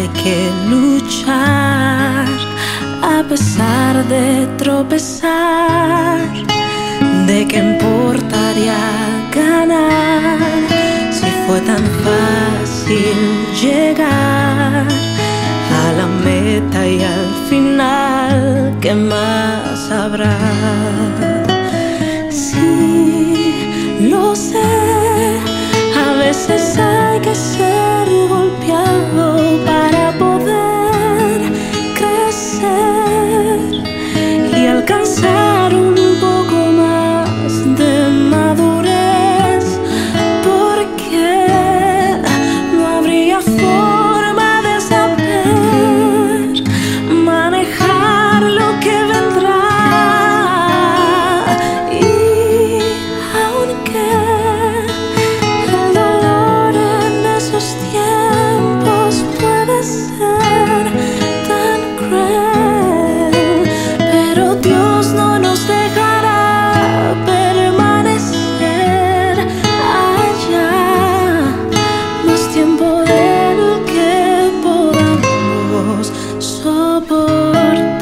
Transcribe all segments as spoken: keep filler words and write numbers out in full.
hay que luchar a pesar de tropezar. ¿De qué importaría ganar si fue tan fácil llegar a la meta y al final qué más habrá? Sí, lo sé, a veces hay que ser golpeado para poder crecer y alcanzar un poco más de madurez, porque no habría forma de saber manejar lo que vendrá. Y aunque el dolor en esos tiempos puede ser tan cruel, pero Dios no nos dejará permanecer allá más tiempo del que podamos soportar.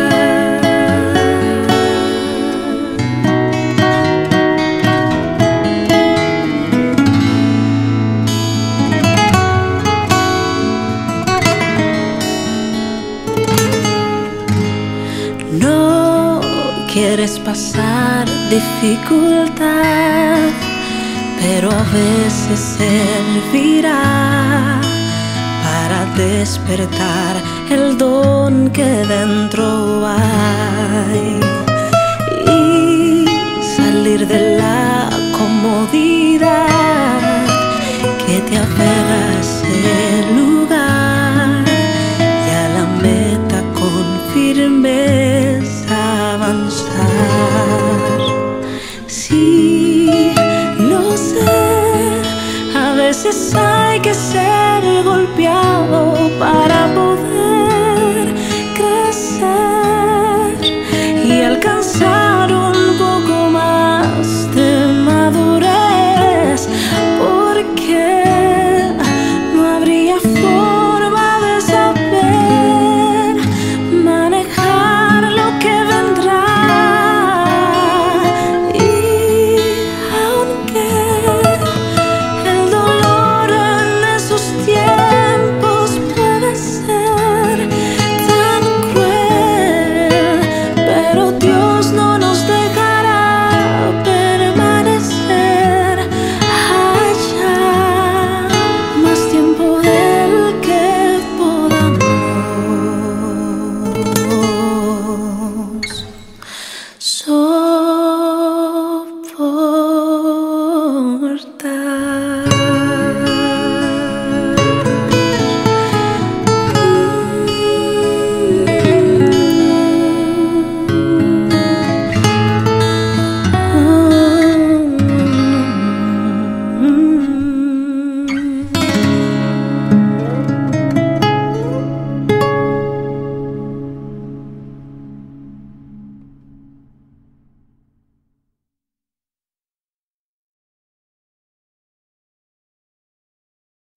No quieres pasar dificultad, pero a veces servirá para despertar el don que dentro hay y salir de la comodidad